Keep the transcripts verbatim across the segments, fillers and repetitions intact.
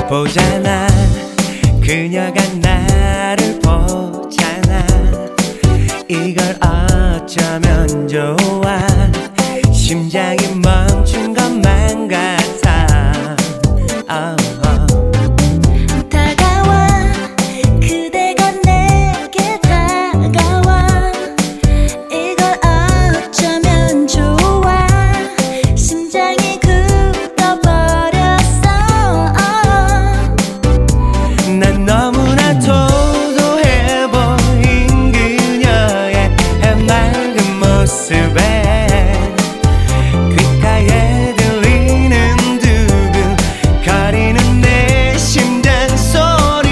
보잖아 그녀가 나를 보잖아 이걸 어쩌면 좋아 심장이 멈춘 것만 같아 oh, oh. 다가와 그대가 내게 다가와 이걸 어쩌면 좋아 심장이 굳어버렸어 난 너무나 도도해 보인 그녀의 해맑은 모습에 귓가에 들리는 두근거리는 내 심장 소리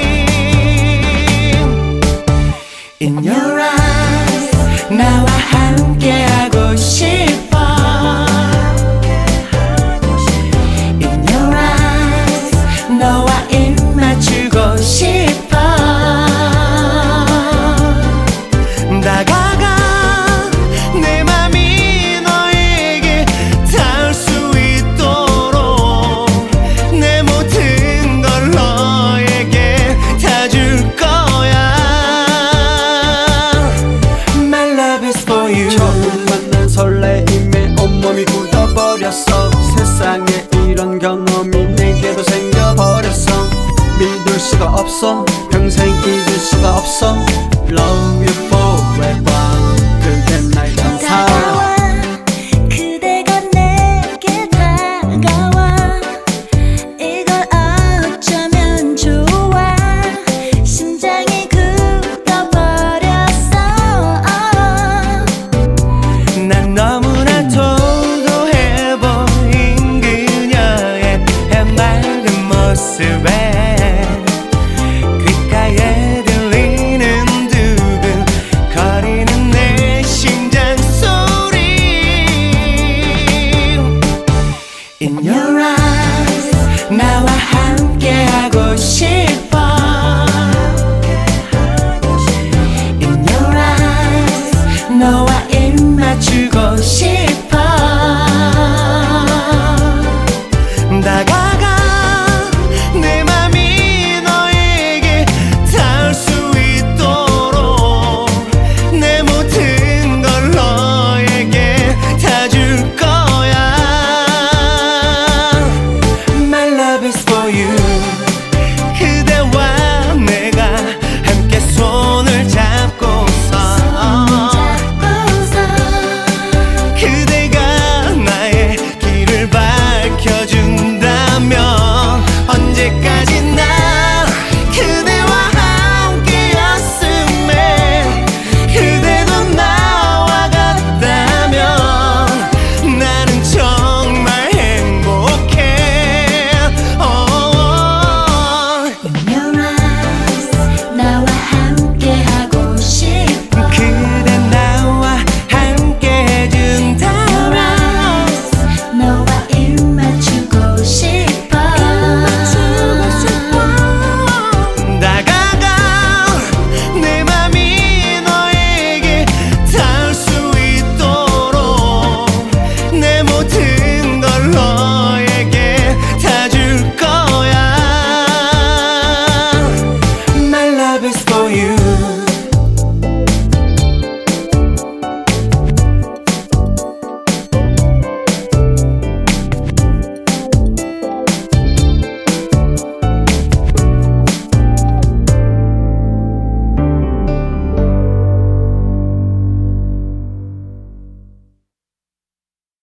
In your eyes 나와 함께하고 싶어 In your eyes 너와 입 맞추고 싶어 다가가 내 맘이 너에게 닿을 수 있도록 내 모든 걸 너에게 다 줄 거야 My love is for you 처음 만난 설레임에 온몸이 굳어버렸어 세상에 이런 경험이 내게도 생겨버렸어 믿을 수가 없어 평생 잊을 수가 없어 Love you forever 그대 날 천사 다가와 그대가 내게 다가와 이걸 어쩌면 좋아 심장이 굳어버렸어 난 너무나 도도해 보인 그녀의 해맑은 모습에 귓가에 들리는 두근거리는 내 심장 소리 In your eyes 나와 함께하고 싶어 In your eyes 너와 입 맞추고 싶어 다가가 내 맘이 너에게 닿을 수 있도록 내 모든 걸 너에게 다 줄 거야 My love is for you